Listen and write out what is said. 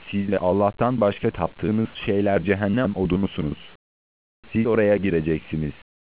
Siz ve Allah'tan başka taptığınız şeyler cehennem odunusunuz. Siz oraya gireceksiniz.